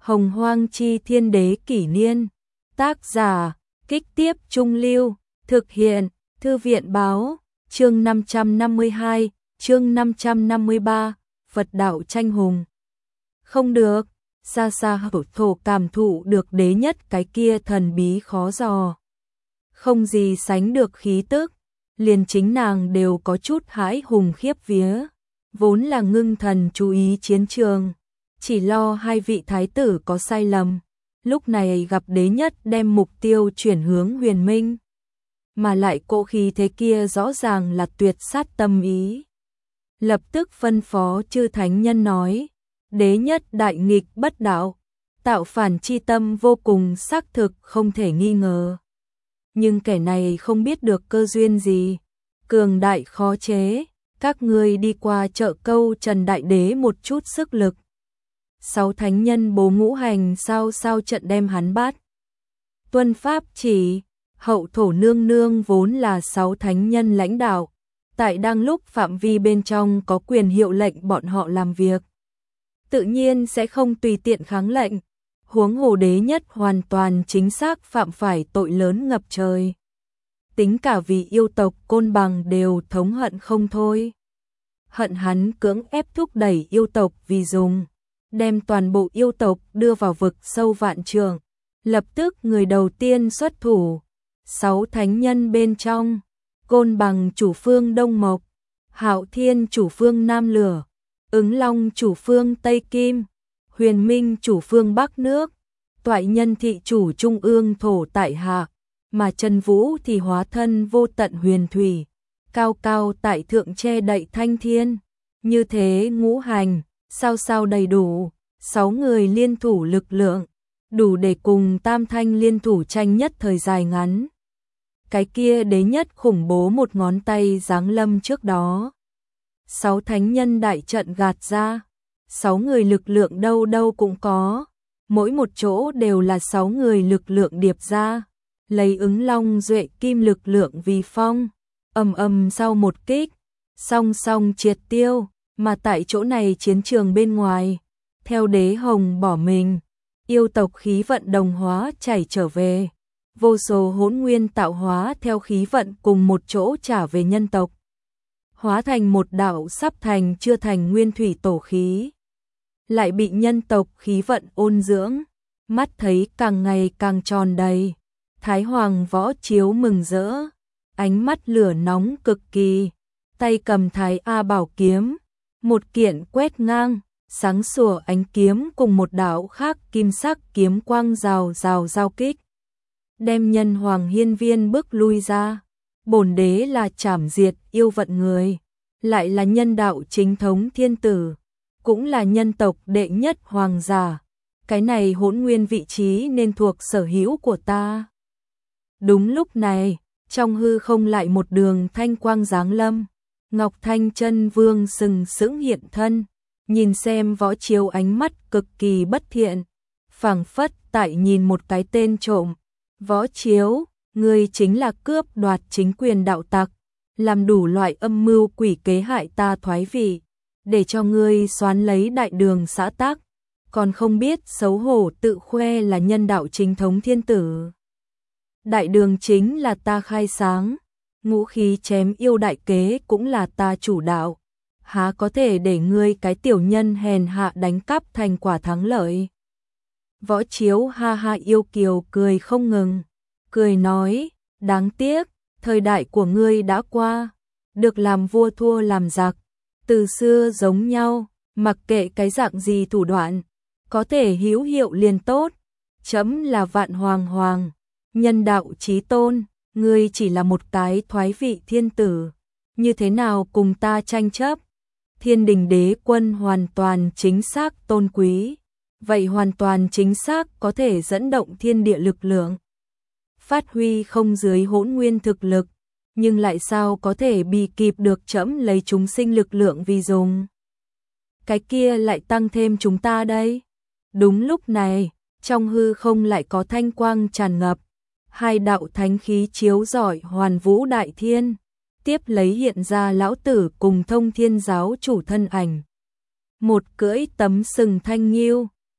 Hồng Hoang Chi Thiên Đế Kỷ Niên. Tác giả, Kích Tiếp Trung Lưu. Thực hiện, Thư viện Báo. Chương 552, chương 553, Phật đạo tranh hùng. Không được, xa xa hậu thổ cảm thụ được đế nhất cái kia thần bí khó dò. Không gì sánh được khí tức, liền chính nàng đều có chút hãi hùng khiếp vía. Vốn là ngưng thần chú ý chiến trường, chỉ lo hai vị thái tử có sai lầm. Lúc này gặp đế nhất đem mục tiêu chuyển hướng Huyền Minh. Mà lại cỗ khí thế kia rõ ràng là tuyệt sát tâm ý. Lập tức phân phó chư thánh nhân nói, đế nhất đại nghịch bất đạo, tạo phản chi tâm vô cùng xác thực không thể nghi ngờ. Nhưng kẻ này không biết được cơ duyên gì, cường đại khó chế, các ngươi đi qua chợ câu Trần Đại Đế một chút sức lực. 6 thánh nhân bố ngũ hành sao trận đem hắn bắt. Tuân pháp chỉ, hậu thổ nương nương vốn là 6 thánh nhân lãnh đạo, tại đang lúc phạm vi bên trong có quyền hiệu lệnh bọn họ làm việc. Tự nhiên sẽ không tùy tiện kháng lệnh, huống hồ đế nhất hoàn toàn chính xác phạm phải tội lớn ngập trời. Tính cả vì yêu tộc Côn Bằng đều thống hận không thôi. Hận hắn cưỡng ép thúc đẩy yêu tộc vì dùng, đem toàn bộ yêu tộc đưa vào vực sâu vạn trượng. Lập tức người đầu tiên xuất thủ, 6 thánh nhân bên trong, Côn Bằng chủ phương Đông Mộc, Hạo Thiên chủ phương Nam Lửa, Ứng Long chủ phương Tây Kim, Huyền Minh chủ phương Bắc Nước, Toại Nhân thị chủ trung ương thổ tại hạ, mà Trần Vũ thì hóa thân vô tận huyền thủy, cao cao tại thượng che đậy thanh thiên. Như thế ngũ hành, sao đầy đủ, 6 người liên thủ lực lượng, đủ để cùng tam thanh liên thủ tranh nhất thời dài ngắn. Cái kia đế nhất khủng bố một ngón tay giáng lâm trước đó. 6 thánh nhân đại trận gạt ra, 6 người lực lượng đâu đâu cũng có, mỗi một chỗ đều là 6 người lực lượng điệp ra, lấy Ứng Long Duệ Kim lực lượng vì phong, ầm sau một kích, song triệt tiêu, mà tại chỗ này chiến trường bên ngoài, theo đế hồng bỏ mình, yêu tộc khí vận đồng hóa chảy trở về, vô số hỗn nguyên tạo hóa theo khí vận cùng một chỗ trả về nhân tộc, hóa thành một đạo sắp thành chưa thành nguyên thủy tổ khí, lại bị nhân tộc khí vận ôn dưỡng, mắt thấy càng ngày càng tròn đầy. Thái Hoàng Võ Chiếu mừng rỡ, ánh mắt lửa nóng cực kỳ, tay cầm Thái A Bảo kiếm, một kiện quét ngang, sáng sủa ánh kiếm cùng một đạo khác kim sắc kiếm quang rào giao kích, đem nhân hoàng hiên viên bước lui ra. Bổn đế là trảm diệt yêu vận người, lại là nhân đạo chính thống thiên tử, cũng là nhân tộc đệ nhất hoàng giả, cái này hỗn nguyên vị trí nên thuộc sở hữu của ta. Đúng lúc này, trong hư không lại một đường thanh quang giáng lâm, Ngọc Thanh Chân Vương sừng sững hiện thân, nhìn xem Võ Chiếu ánh mắt cực kỳ bất thiện, phảng phất tại nhìn một cái tên trộm. Võ Chiếu, ngươi chính là cướp đoạt chính quyền đạo tặc, làm đủ loại âm mưu quỷ kế hại ta thoái vị, để cho ngươi xoán lấy đại đường xã tắc, còn không biết xấu hổ tự khoe là nhân đạo chính thống thiên tử. Đại đường chính là ta khai sáng, ngũ khí chém yêu đại kế cũng là ta chủ đạo, há có thể để ngươi cái tiểu nhân hèn hạ đánh cắp thành quả thắng lợi. Võ Chiếu ha ha yêu kiều cười không ngừng, cười nói, đáng tiếc, thời đại của ngươi đã qua, được làm vua thua làm giặc, từ xưa giống nhau, mặc kệ cái dạng gì thủ đoạn, có thể hữu hiệu liền tốt, chấm là vạn hoàng, nhân đạo chí tôn, ngươi chỉ là một cái thoái vị thiên tử, như thế nào cùng ta tranh chấp? Thiên đình đế quân hoàn toàn chính xác tôn quý, vậy hoàn toàn chính xác có thể dẫn động thiên địa lực lượng, phát huy không dưới hỗn nguyên thực lực, nhưng lại sao có thể bì kịp được trẫm lấy chúng sinh lực lượng vì dùng. Cái kia lại tăng thêm chúng ta đây. Đúng lúc này, trong hư không lại có thanh quang tràn ngập, 2 đạo thánh khí chiếu rọi hoàn vũ đại thiên, tiếp lấy hiện ra lão tử cùng Thông Thiên giáo chủ thân ảnh. Một cưỡi tấm sừng thanh nghiêu,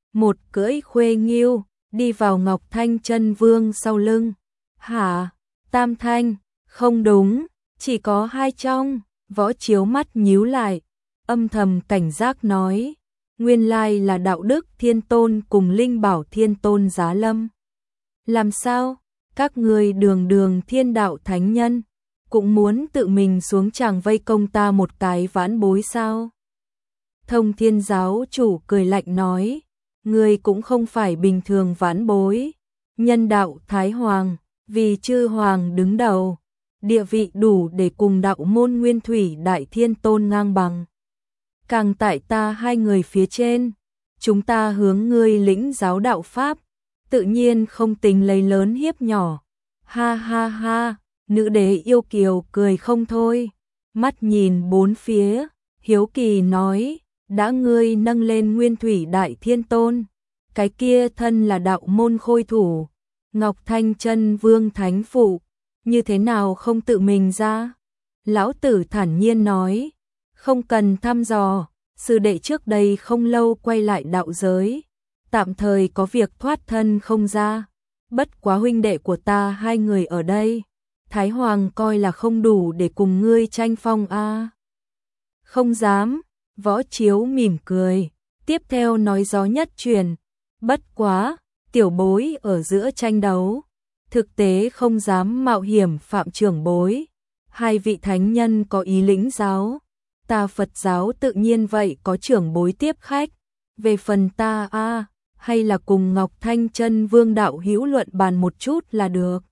một cưỡi khuê nghiêu, đi vào Ngọc Thanh Chân Vương sau lưng. Hả? Tam Thanh? Không đúng, chỉ có hai trong. Võ Chiếu mắt nhíu lại, âm thầm cảnh giác nói, nguyên lai là Đạo Đức Thiên Tôn cùng Linh Bảo Thiên Tôn giá lâm. Làm sao? Các người đường đường thiên đạo thánh nhân, cũng muốn tự mình xuống tràng vây công ta một cái vãn bối sao? Thông Thiên giáo chủ cười lạnh nói, người cũng không phải bình thường vãn bối, nhân đạo Thái Hoàng, vì chư Hoàng đứng đầu, địa vị đủ để cùng đạo môn Nguyên Thủy Đại Thiên Tôn ngang bằng. Càng tại ta hai người phía trên, chúng ta hướng ngươi lĩnh giáo đạo Pháp, tự nhiên không tính lấy lớn hiếp nhỏ. Ha ha ha, nữ đế yêu kiều cười không thôi, mắt nhìn bốn phía, hiếu kỳ nói, đã ngươi nâng lên Nguyên Thủy Đại Thiên Tôn, cái kia thân là đạo môn khôi thủ, Ngọc Thanh Chân Vương Thánh Phụ, như thế nào không tự mình ra? Lão tử thản nhiên nói, không cần thăm dò, sư đệ trước đây không lâu quay lại đạo giới, tạm thời có việc thoát thân không ra, bất quá huynh đệ của ta hai người ở đây, Thái Hoàng coi là không đủ để cùng ngươi tranh phong a. Không dám, Võ Chiếu mỉm cười, tiếp theo nói gió nhất truyền, bất quá, tiểu bối ở giữa tranh đấu, thực tế không dám mạo hiểm phạm trưởng bối, hai vị thánh nhân có ý lĩnh giáo, ta Phật giáo tự nhiên vậy có trưởng bối tiếp khách, về phần ta a, hay là cùng Ngọc Thanh Chân Vương đạo hữu luận bàn một chút là được.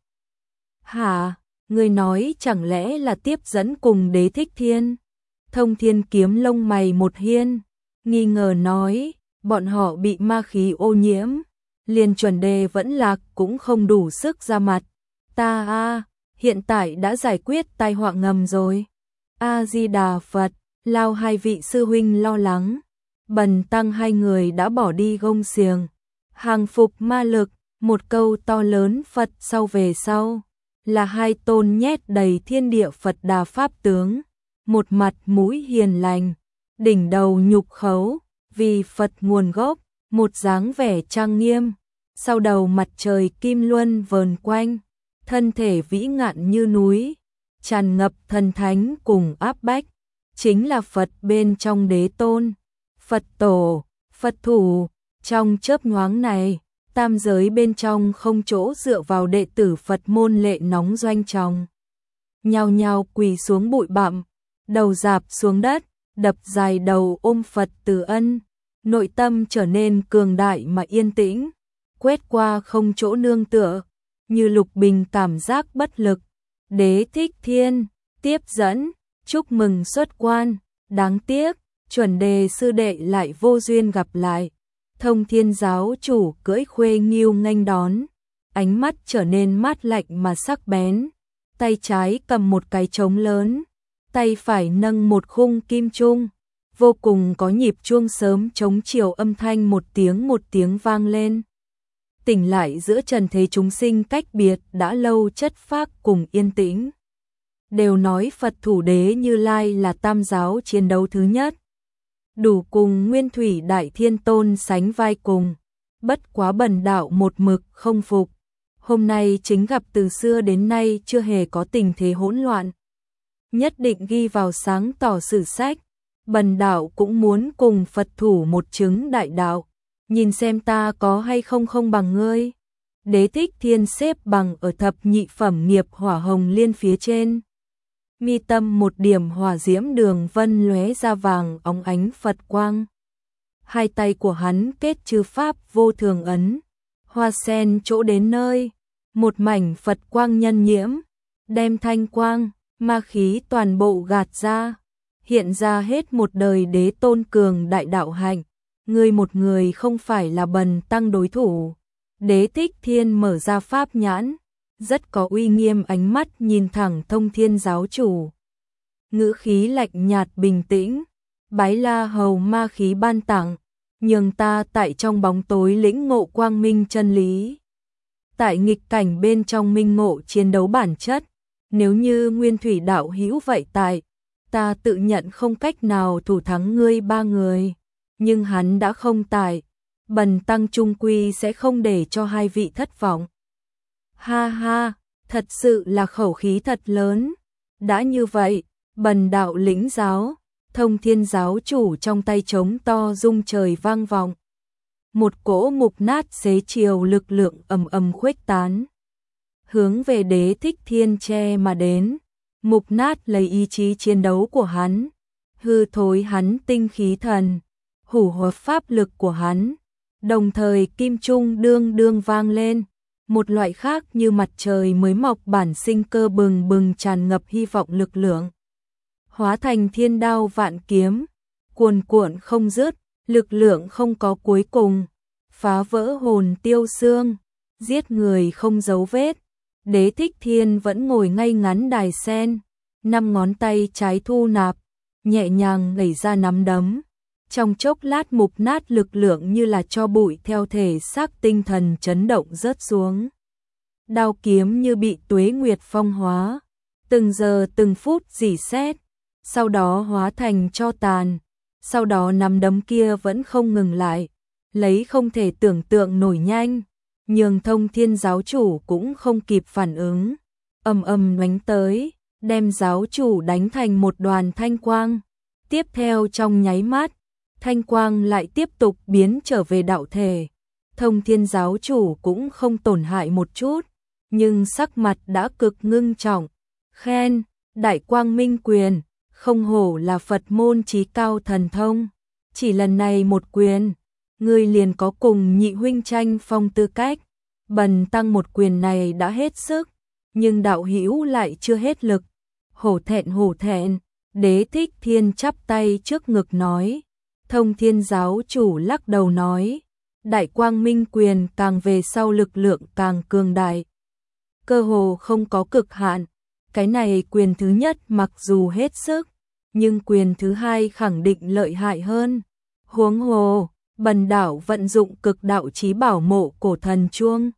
Hả, ngươi nói chẳng lẽ là tiếp dẫn cùng Đế Thích Thiên? Thông Thiên kiếm lông mày một hiên, nghi ngờ nói, bọn họ bị ma khí ô nhiễm, liền chuẩn đề vẫn lạc cũng không đủ sức ra mặt. Ta a, hiện tại đã giải quyết tai họa ngầm rồi. A Di Đà Phật, lao hai vị sư huynh lo lắng. Bần tăng hai người đã bỏ đi gông xiềng, hàng phục ma lực, một câu to lớn Phật sau về sau, là hai tôn nhét đầy thiên địa Phật Đà pháp tướng, một mặt mũi hiền lành, đỉnh đầu nhục khấu, vì Phật nguồn gốc, một dáng vẻ trang nghiêm, sau đầu mặt trời kim luân vờn quanh, thân thể vĩ ngạn như núi, tràn ngập thần thánh cùng áp bách, chính là Phật bên trong đế tôn. Phật tổ, Phật thủ, trong chớp nhoáng này, tam giới bên trong không chỗ dựa vào đệ tử Phật môn lệ nóng doanh tròng. Nhao nhao quỳ xuống bụi bặm, đầu rạp xuống đất, đập dài đầu ôm Phật từ ân, nội tâm trở nên cường đại mà yên tĩnh, quét qua không chỗ nương tựa, như Lục Bình cảm giác bất lực. Đế Thích Thiên, tiếp dẫn, chúc mừng xuất quan, đáng tiếc. Chuẩn đề sư đệ lại vô duyên gặp lại. Thông Thiên giáo chủ cưỡi khuê nghiêu nghênh đón, ánh mắt trở nên mát lạnh mà sắc bén, tay trái cầm một cái trống lớn, tay phải nâng một khung kim trung, vô cùng có nhịp chuông sớm chống chiều âm thanh một tiếng vang lên. Tỉnh lại giữa trần thế chúng sinh cách biệt đã lâu chất phác cùng yên tĩnh. Đều nói Phật thủ đế Như Lai là tam giáo chiến đấu thứ nhất, đủ cùng Nguyên Thủy Đại Thiên Tôn sánh vai cùng, bất quá bần đạo một mực không phục. Hôm nay chính gặp từ xưa đến nay chưa hề có tình thế hỗn loạn. Nhất định ghi vào sáng tỏ sử sách, bần đạo cũng muốn cùng Phật thủ một chứng đại đạo, nhìn xem ta có hay không không bằng ngươi. Đế Thích Thiên xếp bằng ở thập nhị phẩm nghiệp hỏa hồng liên phía trên. Mi tâm một điểm hỏa diễm đường vân lóe ra vàng óng ánh Phật quang. Hai tay của hắn kết chư pháp vô thường ấn, hoa sen chỗ đến nơi, một mảnh Phật quang nhân nhiễm, đem thanh quang, ma khí toàn bộ gạt ra, hiện ra hết một đời đế tôn cường đại đạo hạnh, ngươi một người không phải là bần tăng đối thủ. Đế Thích Thiên mở ra pháp nhãn, rất có uy nghiêm ánh mắt nhìn thẳng Thông Thiên giáo chủ. Ngữ khí lạnh nhạt bình tĩnh, bái La Hầu ma khí ban tặng, nhường ta tại trong bóng tối lĩnh ngộ quang minh chân lý. Tại nghịch cảnh bên trong minh ngộ chiến đấu bản chất, nếu như Nguyên Thủy đạo hữu vậy tại, ta tự nhận không cách nào thủ thắng ngươi ba người, nhưng hắn đã không tại, bần tăng trung quy sẽ không để cho hai vị thất vọng. Ha ha, thật sự là khẩu khí thật lớn. Đã như vậy, bần đạo lĩnh giáo. Thông Thiên giáo chủ trong tay trống to rung trời vang vọng. Một cỗ mục nát xế chiều lực lượng ầm ầm khuếch tán, hướng về Đế Thích Thiên che mà đến. Mục nát lấy ý chí chiến đấu của hắn, hư thối hắn tinh khí thần, hủ hóa pháp lực của hắn. Đồng thời kim trung đương đương vang lên, một loại khác như mặt trời mới mọc bản sinh cơ bừng bừng tràn ngập hy vọng lực lượng. Hóa thành thiên đao vạn kiếm, cuồn cuộn không dứt, lực lượng không có cuối cùng, phá vỡ hồn tiêu xương, giết người không dấu vết. Đế Thích Thiên vẫn ngồi ngay ngắn đài sen, 5 ngón tay trái thu nạp, nhẹ nhàng đẩy ra nắm đấm. Trong chốc lát mục nát lực lượng như là tro bụi theo thể xác tinh thần chấn động rớt xuống. Đao kiếm như bị tuế nguyệt phong hóa, từng giờ từng phút rỉ sét, sau đó hóa thành tro tàn. Sau đó nắm đấm kia vẫn không ngừng lại, lấy không thể tưởng tượng nổi nhanh, nhường Thông Thiên giáo chủ cũng không kịp phản ứng, ầm ầm đánh tới, đem giáo chủ đánh thành một đoàn thanh quang. Tiếp theo trong nháy mắt, thanh quang lại tiếp tục biến trở về đạo thể. Thông Thiên giáo chủ cũng không tổn hại một chút, nhưng sắc mặt đã cực ngưng trọng, khen, Đại Quang Minh Quyền, không hổ là Phật môn chí cao thần thông, chỉ lần này một quyền, ngươi liền có cùng nhị huynh tranh phong tư cách. Bần tăng một quyền này đã hết sức, nhưng đạo hữu lại chưa hết lực. Hổ thẹn, Đế Thích Thiên chắp tay trước ngực nói. Thông Thiên giáo chủ lắc đầu nói, Đại Quang Minh Quyền càng về sau lực lượng càng cường đại, cơ hồ không có cực hạn. Cái này quyền thứ nhất mặc dù hết sức, nhưng quyền thứ hai khẳng định lợi hại hơn. Huống hồ, bần đạo vận dụng cực đạo chí bảo Mộ Cổ Thần Chuông,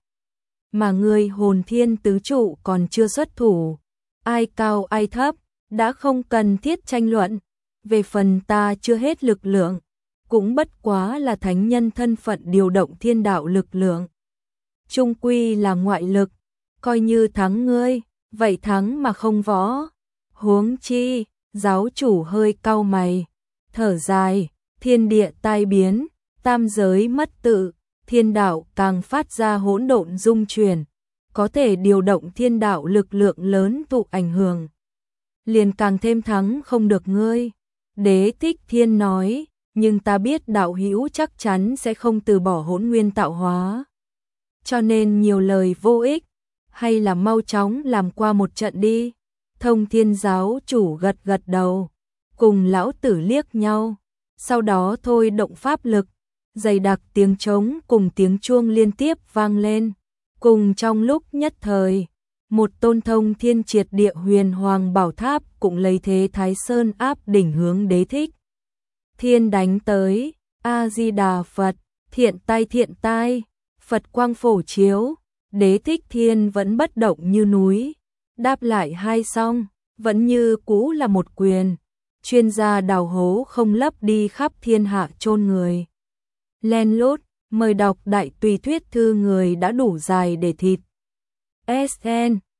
mà ngươi Hồn Thiên tứ trụ còn chưa xuất thủ, ai cao ai thấp, đã không cần thiết tranh luận. Về phần ta chưa hết lực lượng, cũng bất quá là thánh nhân thân phận điều động thiên đạo lực lượng, chung quy là ngoại lực, coi như thắng ngươi, vậy thắng mà không võ. Huống chi, giáo chủ hơi cau mày, thở dài, thiên địa tai biến, tam giới mất tự, thiên đạo càng phát ra hỗn độn dung chuyển, có thể điều động thiên đạo lực lượng lớn tụ ảnh hưởng, liền càng thêm thắng không được ngươi. Đế Thích Thiên nói, nhưng ta biết đạo hữu chắc chắn sẽ không từ bỏ hỗn nguyên tạo hóa, cho nên nhiều lời vô ích, hay là mau chóng làm qua một trận đi. Thông Thiên giáo chủ gật gật đầu, cùng lão tử liếc nhau, sau đó thôi động pháp lực, dày đặc tiếng trống cùng tiếng chuông liên tiếp vang lên, cùng trong lúc nhất thời, một tôn thông thiên triệt địa huyền hoàng bảo tháp cũng lấy thế Thái Sơn áp đỉnh hướng Đế Thích Thiên đánh tới. A Di Đà Phật, thiện tai, Phật quang phổ chiếu. Đế Thích Thiên vẫn bất động như núi, đáp lại hai xong, vẫn như cũ là một quyền. Chuyên gia đào hố không lấp đi khắp thiên hạ chôn người. Len lút, mời đọc Đại Tùy Thuyết Thư người đã đủ dài để thịt. SN